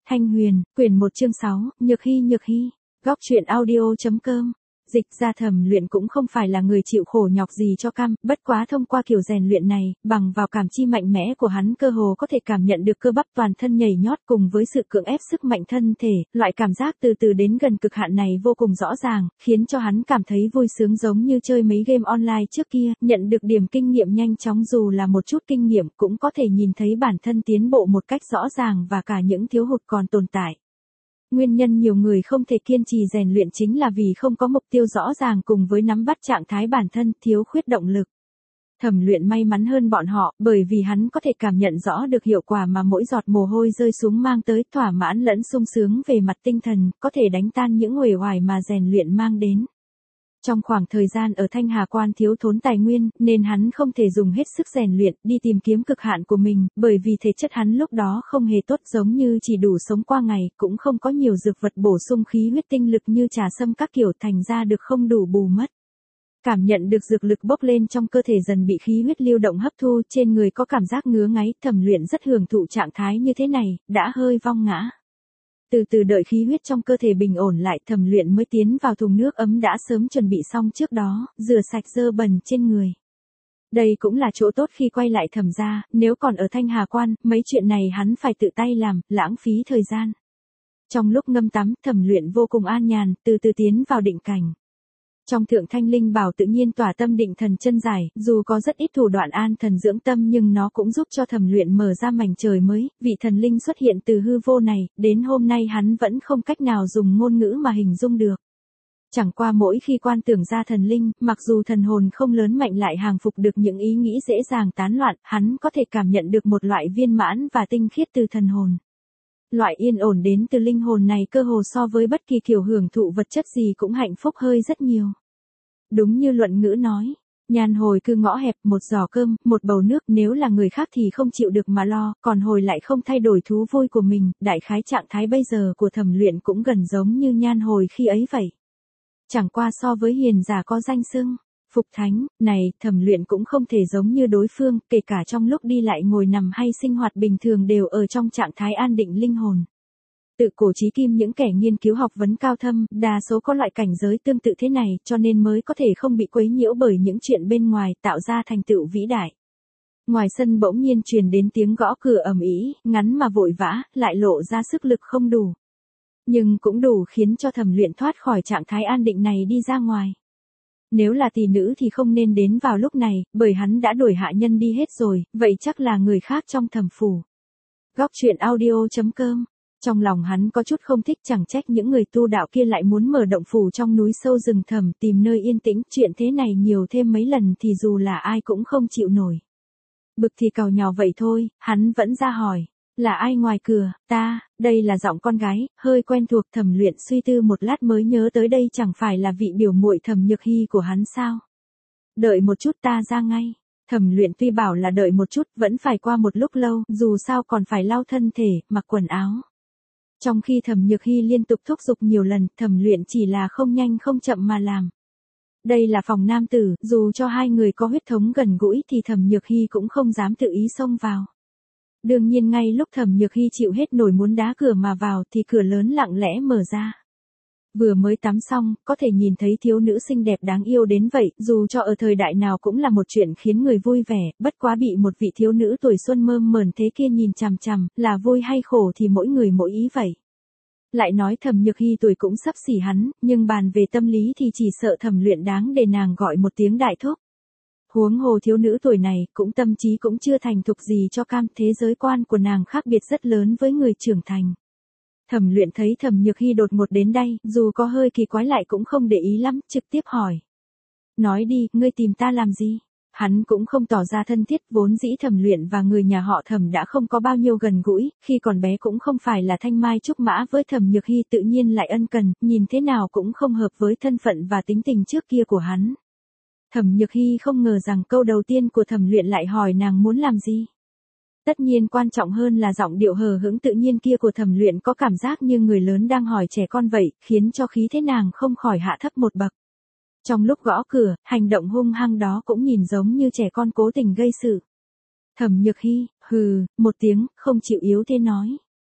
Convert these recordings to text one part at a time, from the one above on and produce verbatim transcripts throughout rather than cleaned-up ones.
Thanh Huyền, quyển một chương sáu, Nhược Hy Nhược Hy, góc truyện audio.com. Dịch ra Thẩm Luyện cũng không phải là người chịu khổ nhọc gì cho cam, bất quá thông qua kiểu rèn luyện này, bằng vào cảm chi mạnh mẽ của hắn cơ hồ có thể cảm nhận được cơ bắp toàn thân nhảy nhót cùng với sự cưỡng ép sức mạnh thân thể, loại cảm giác từ từ đến gần cực hạn này vô cùng rõ ràng, khiến cho hắn cảm thấy vui sướng giống như chơi mấy game online trước kia, nhận được điểm kinh nghiệm nhanh chóng dù là một chút kinh nghiệm cũng có thể nhìn thấy bản thân tiến bộ một cách rõ ràng và cả những thiếu hụt còn tồn tại. Nguyên nhân nhiều người không thể kiên trì rèn luyện chính là vì không có mục tiêu rõ ràng cùng với nắm bắt trạng thái bản thân, thiếu khuyết động lực. Thẩm Luyện may mắn hơn bọn họ, bởi vì hắn có thể cảm nhận rõ được hiệu quả mà mỗi giọt mồ hôi rơi xuống mang tới, thỏa mãn lẫn sung sướng về mặt tinh thần, có thể đánh tan những uể oải mà rèn luyện mang đến. Trong khoảng thời gian ở Thanh Hà Quan thiếu thốn tài nguyên, nên hắn không thể dùng hết sức rèn luyện, đi tìm kiếm cực hạn của mình, bởi vì thể chất hắn lúc đó không hề tốt, giống như chỉ đủ sống qua ngày, cũng không có nhiều dược vật bổ sung khí huyết tinh lực như trà sâm các kiểu, thành ra được không đủ bù mất. Cảm nhận được dược lực bốc lên trong cơ thể dần bị khí huyết lưu động hấp thu, trên người có cảm giác ngứa ngáy, Thẩm Luyện rất hưởng thụ trạng thái như thế này, đã hơi vong ngã. Từ từ đợi khí huyết trong cơ thể bình ổn lại, Thẩm Luyện mới tiến vào thùng nước ấm đã sớm chuẩn bị xong trước đó, rửa sạch dơ bẩn trên người. Đây cũng là chỗ tốt khi quay lại Thẩm gia, nếu còn ở Thanh Hà Quan, mấy chuyện này hắn phải tự tay làm, lãng phí thời gian. Trong lúc ngâm tắm, Thẩm Luyện vô cùng an nhàn, từ từ tiến vào định cảnh. Trong Thượng Thanh Linh Bảo tự nhiên tỏa tâm định thần chân giải, dù có rất ít thủ đoạn an thần dưỡng tâm nhưng nó cũng giúp cho Thẩm Luyện mở ra mảnh trời mới, vị thần linh xuất hiện từ hư vô này, đến hôm nay hắn vẫn không cách nào dùng ngôn ngữ mà hình dung được. Chẳng qua mỗi khi quan tưởng ra thần linh, mặc dù thần hồn không lớn mạnh lại hàng phục được những ý nghĩ dễ dàng tán loạn, hắn có thể cảm nhận được một loại viên mãn và tinh khiết từ thần hồn. Loại yên ổn đến từ linh hồn này cơ hồ so với bất kỳ kiểu hưởng thụ vật chất gì cũng hạnh phúc hơi rất nhiều. Đúng như luận ngữ nói, nhàn hồi cứ ngõ hẹp, một giỏ cơm, một bầu nước, nếu là người khác thì không chịu được mà lo, còn hồi lại không thay đổi thú vui của mình, đại khái trạng thái bây giờ của Thẩm Luyện cũng gần giống như nhan hồi khi ấy vậy. Chẳng qua so với hiền giả có danh xưng Phục Thánh, này, Thẩm Luyện cũng không thể giống như đối phương, kể cả trong lúc đi lại ngồi nằm hay sinh hoạt bình thường đều ở trong trạng thái an định linh hồn. Tự cổ chí kim những kẻ nghiên cứu học vấn cao thâm, đa số có loại cảnh giới tương tự thế này, cho nên mới có thể không bị quấy nhiễu bởi những chuyện bên ngoài, tạo ra thành tựu vĩ đại. Ngoài sân bỗng nhiên truyền đến tiếng gõ cửa ầm ĩ, ngắn mà vội vã, lại lộ ra sức lực không đủ. Nhưng cũng đủ khiến cho Thẩm Luyện thoát khỏi trạng thái an định này đi ra ngoài. Nếu là tỷ nữ thì không nên đến vào lúc này, bởi hắn đã đuổi hạ nhân đi hết rồi, vậy chắc là người khác trong Thẩm phủ. Góc truyện audio.com. Trong lòng hắn có chút không thích, chẳng trách những người tu đạo kia lại muốn mở động phủ trong núi sâu rừng thẳm tìm nơi yên tĩnh, chuyện thế này nhiều thêm mấy lần thì dù là ai cũng không chịu nổi. Bực thì càu nhàu vậy thôi, hắn vẫn ra hỏi, là ai ngoài cửa, ta, đây là giọng con gái, hơi quen thuộc. Thẩm Luyện suy tư một lát mới nhớ tới đây chẳng phải là vị biểu muội Thẩm Nhược Hy của hắn sao. Đợi một chút, ta ra ngay. Thẩm Luyện tuy bảo là đợi một chút, vẫn phải qua một lúc lâu, dù sao còn phải lau thân thể, mặc quần áo. Trong khi Thẩm Nhược Hy liên tục thúc giục nhiều lần, Thẩm Luyện chỉ là không nhanh không chậm mà làm. Đây là phòng nam tử, dù cho hai người có huyết thống gần gũi thì Thẩm Nhược Hy cũng không dám tự ý xông vào. Đương nhiên ngay lúc Thẩm Nhược Hy chịu hết nổi muốn đá cửa mà vào thì cửa lớn lặng lẽ mở ra. Vừa mới tắm xong, có thể nhìn thấy thiếu nữ xinh đẹp đáng yêu đến vậy, dù cho ở thời đại nào cũng là một chuyện khiến người vui vẻ, bất quá bị một vị thiếu nữ tuổi xuân mơn mởn thế kia nhìn chằm chằm, là vui hay khổ thì mỗi người mỗi ý vậy. Lại nói Thẩm Nhược Hy tuổi cũng sắp xỉ hắn, nhưng bàn về tâm lý thì chỉ sợ Thẩm Luyện đáng để nàng gọi một tiếng đại thúc. Huống hồ thiếu nữ tuổi này, cũng tâm trí cũng chưa thành thục gì cho cam, thế giới quan của nàng khác biệt rất lớn với người trưởng thành. Thẩm Luyện thấy Thẩm Nhược Hy đột ngột đến đây, dù có hơi kỳ quái lại cũng không để ý lắm, trực tiếp hỏi. Nói đi, ngươi tìm ta làm gì? Hắn cũng không tỏ ra thân thiết, vốn dĩ Thẩm Luyện và người nhà họ Thẩm đã không có bao nhiêu gần gũi, khi còn bé cũng không phải là thanh mai trúc mã với Thẩm Nhược Hy, tự nhiên lại ân cần, nhìn thế nào cũng không hợp với thân phận và tính tình trước kia của hắn. Thẩm Nhược Hy không ngờ rằng câu đầu tiên của Thẩm Luyện lại hỏi nàng muốn làm gì. Tất nhiên quan trọng hơn là giọng điệu hờ hững tự nhiên kia của Thẩm Luyện có cảm giác như người lớn đang hỏi trẻ con vậy, khiến cho khí thế nàng không khỏi hạ thấp một bậc. Trong lúc gõ cửa, hành động hung hăng đó cũng nhìn giống như trẻ con cố tình gây sự. Thẩm Nhược Hy, hừ, một tiếng, không chịu yếu thế nói.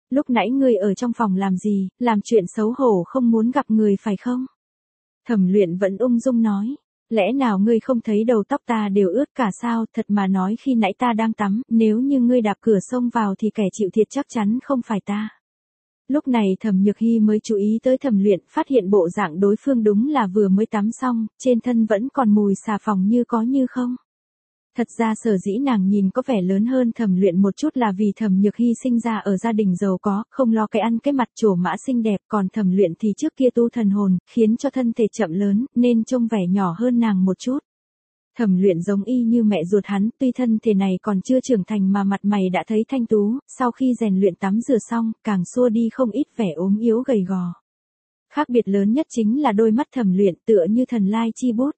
Lúc nãy ngươi ở trong phòng làm gì, làm chuyện xấu hổ không muốn gặp người phải không? Thẩm Luyện vẫn ung dung nói. Lẽ nào ngươi không thấy đầu tóc ta đều ướt cả sao? Thật mà nói khi nãy ta đang tắm, nếu như ngươi đạp cửa xông vào thì kẻ chịu thiệt chắc chắn không phải ta. Lúc này Thẩm Nhược Hy mới chú ý tới Thẩm Luyện, phát hiện bộ dạng đối phương đúng là vừa mới tắm xong, trên thân vẫn còn mùi xà phòng như có như không. Thật ra sở dĩ nàng nhìn có vẻ lớn hơn Thẩm Luyện một chút là vì Thẩm Nhược Hy sinh ra ở gia đình giàu có, không lo cái ăn cái mặt trổ mã xinh đẹp, còn Thẩm Luyện thì trước kia tu thần hồn, khiến cho thân thể chậm lớn, nên trông vẻ nhỏ hơn nàng một chút. Thẩm Luyện giống y như mẹ ruột hắn, tuy thân thể này còn chưa trưởng thành mà mặt mày đã thấy thanh tú, sau khi rèn luyện tắm rửa xong, càng xua đi không ít vẻ ốm yếu gầy gò. Khác biệt lớn nhất chính là đôi mắt Thẩm Luyện tựa như thần lai chi bút.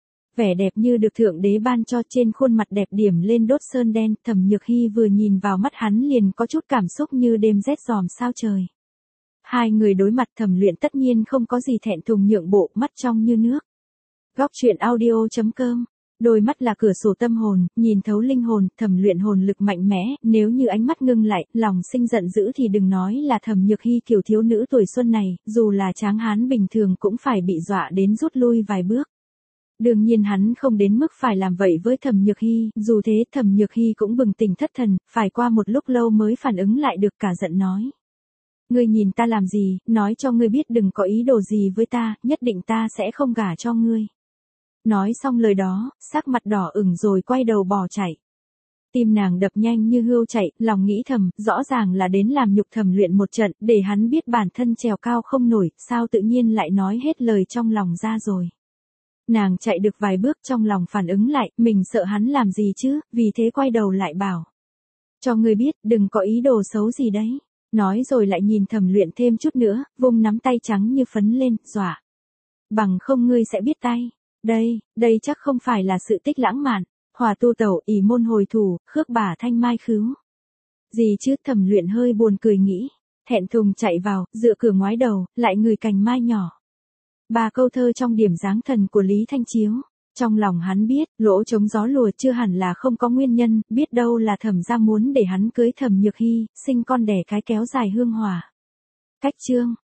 Vẻ đẹp như được thượng đế ban cho, trên khuôn mặt đẹp điểm lên đốt sơn đen, Thẩm Nhược Hy vừa nhìn vào mắt hắn liền có chút cảm xúc như đêm rét ròm sao trời. Hai người đối mặt, Thẩm Luyện tất nhiên không có gì thẹn thùng nhượng bộ, mắt trong như nước. Góc truyện audio chấm com. Đôi mắt là cửa sổ tâm hồn, nhìn thấu linh hồn, Thẩm Luyện hồn lực mạnh mẽ, nếu như ánh mắt ngưng lại, lòng sinh giận dữ thì đừng nói là Thẩm Nhược Hy kiểu thiếu nữ tuổi xuân này, dù là tráng hán bình thường cũng phải bị dọa đến rút lui vài bước. Đương nhiên hắn không đến mức phải làm vậy với Thẩm Nhược Hy, dù thế Thẩm Nhược Hy cũng bừng tỉnh thất thần, phải qua một lúc lâu mới phản ứng lại được, cả giận nói. Ngươi nhìn ta làm gì, nói cho ngươi biết đừng có ý đồ gì với ta, nhất định ta sẽ không gả cho ngươi. Nói xong lời đó, sắc mặt đỏ ửng rồi quay đầu bỏ chạy. Tim nàng đập nhanh như hươu chạy, lòng nghĩ thầm, rõ ràng là đến làm nhục Thẩm Luyện một trận, để hắn biết bản thân trèo cao không nổi, sao tự nhiên lại nói hết lời trong lòng ra rồi. Nàng chạy được vài bước trong lòng phản ứng lại, mình sợ hắn làm gì chứ, vì thế quay đầu lại bảo. Cho ngươi biết, đừng có ý đồ xấu gì đấy. Nói rồi lại nhìn Thẩm Luyện thêm chút nữa, vung nắm tay trắng như phấn lên, dọa. Bằng không ngươi sẽ biết tay. Đây, đây chắc không phải là sự tích lãng mạn. Hòa tu tẩu, ỷ môn hồi thủ, khước bà thanh mai khứu. Gì chứ, Thẩm Luyện hơi buồn cười nghĩ. Thẹn thùng chạy vào, dựa cửa ngoái đầu, lại ngửi cành mai nhỏ. Ba câu thơ trong điểm dáng thần của Lý Thanh Chiếu. Trong lòng hắn biết, lỗ trống gió lùa chưa hẳn là không có nguyên nhân, biết đâu là Thẩm gia muốn để hắn cưới Thẩm Nhược Hy, sinh con đẻ cái kéo dài hương hòa. Cách chương.